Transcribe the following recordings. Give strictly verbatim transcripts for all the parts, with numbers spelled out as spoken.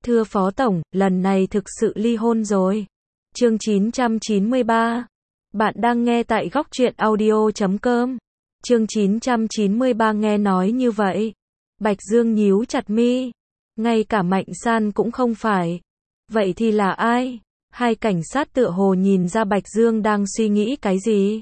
Thưa Phó Tổng, lần này thực sự ly hôn rồi. Chương chín trăm chín mươi ba. Bạn đang nghe tại góc truyện audio chấm com. Chương chín trăm chín mươi ba nghe nói như vậy. Bạch Dương nhíu chặt mi. Ngay cả Mạnh San cũng không phải. Vậy thì là ai? Hai cảnh sát tựa hồ nhìn ra Bạch Dương đang suy nghĩ cái gì.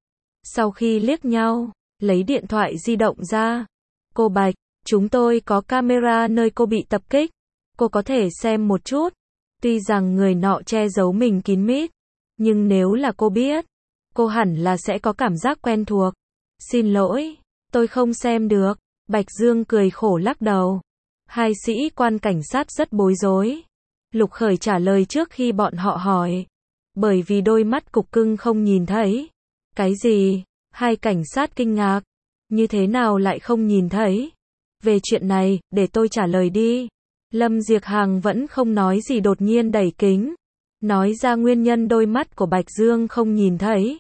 Sau khi liếc nhau, lấy điện thoại di động ra. Cô Bạch, chúng tôi có camera nơi cô bị tập kích. Cô có thể xem một chút. Tuy rằng người nọ che giấu mình kín mít, nhưng nếu là cô biết, cô hẳn là sẽ có cảm giác quen thuộc. Xin lỗi, tôi không xem được. Bạch Dương cười khổ lắc đầu. Hai sĩ quan cảnh sát rất bối rối. Lục Khởi trả lời trước khi bọn họ hỏi. Bởi vì đôi mắt cục cưng không nhìn thấy. Cái gì? Hai cảnh sát kinh ngạc. Như thế nào lại không nhìn thấy? Về chuyện này, để tôi trả lời đi. Lâm Diệc Hằng vẫn không nói gì đột nhiên đẩy kính. Nói ra nguyên nhân đôi mắt của Bạch Dương không nhìn thấy.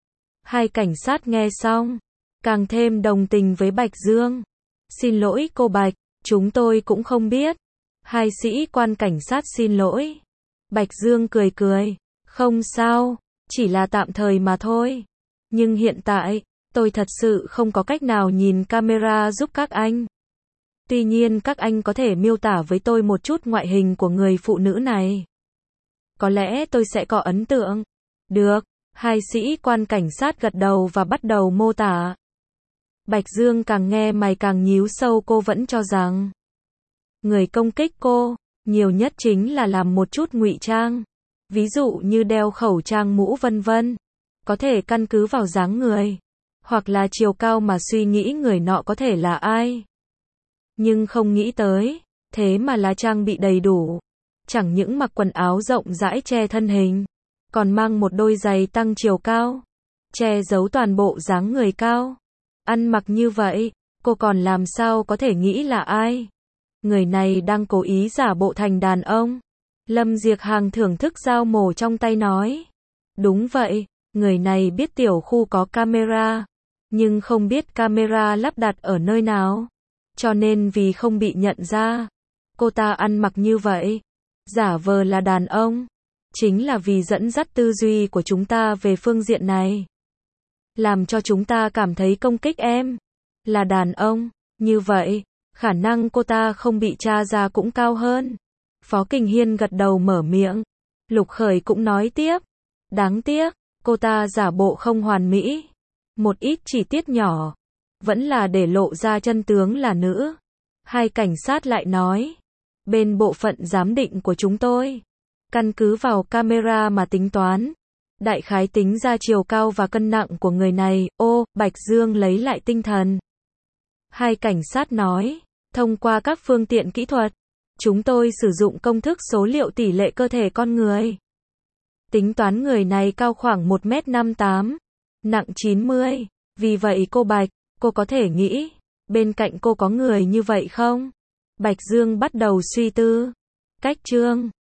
Hai cảnh sát nghe xong, càng thêm đồng tình với Bạch Dương. Xin lỗi cô Bạch, chúng tôi cũng không biết. Hai sĩ quan cảnh sát xin lỗi. Bạch Dương cười cười. Không sao, chỉ là tạm thời mà thôi. Nhưng hiện tại, tôi thật sự không có cách nào nhìn camera giúp các anh. Tuy nhiên các anh có thể miêu tả với tôi một chút ngoại hình của người phụ nữ này. Có lẽ tôi sẽ có ấn tượng. Được, hai sĩ quan cảnh sát gật đầu và bắt đầu mô tả. Bạch Dương càng nghe mày càng nhíu sâu, cô vẫn cho rằng người công kích cô, nhiều nhất chính là làm một chút ngụy trang. Ví dụ như đeo khẩu trang mũ vân vân. Có thể căn cứ vào dáng người, hoặc là chiều cao mà suy nghĩ người nọ có thể là ai. Nhưng không nghĩ tới, thế mà là trang bị đầy đủ. Chẳng những mặc quần áo rộng rãi che thân hình, còn mang một đôi giày tăng chiều cao, che giấu toàn bộ dáng người cao. Ăn mặc như vậy, cô còn làm sao có thể nghĩ là ai? Người này đang cố ý giả bộ thành đàn ông. Lâm Diệc Hằng thưởng thức dao mổ trong tay nói. Đúng vậy, người này biết tiểu khu có camera, nhưng không biết camera lắp đặt ở nơi nào. Cho nên vì không bị nhận ra, cô ta ăn mặc như vậy, giả vờ là đàn ông, chính là vì dẫn dắt tư duy của chúng ta về phương diện này. Làm cho chúng ta cảm thấy công kích em là đàn ông, như vậy, khả năng cô ta không bị tra ra cũng cao hơn. Phó Kình Hiên gật đầu mở miệng. Lục Khởi cũng nói tiếp. Đáng tiếc, cô ta giả bộ không hoàn mỹ. Một ít chi tiết nhỏ, vẫn là để lộ ra chân tướng là nữ. Hai cảnh sát lại nói. Bên bộ phận giám định của chúng tôi, căn cứ vào camera mà tính toán. Đại khái tính ra chiều cao và cân nặng của người này. Ô, Bạch Dương lấy lại tinh thần. Hai cảnh sát nói. Thông qua các phương tiện kỹ thuật, chúng tôi sử dụng công thức số liệu tỷ lệ cơ thể con người. Tính toán người này cao khoảng một mét năm mươi tám, nặng chín mươi. Vì vậy cô Bạch, cô có thể nghĩ, bên cạnh cô có người như vậy không? Bạch Dương bắt đầu suy tư. Cách Trương,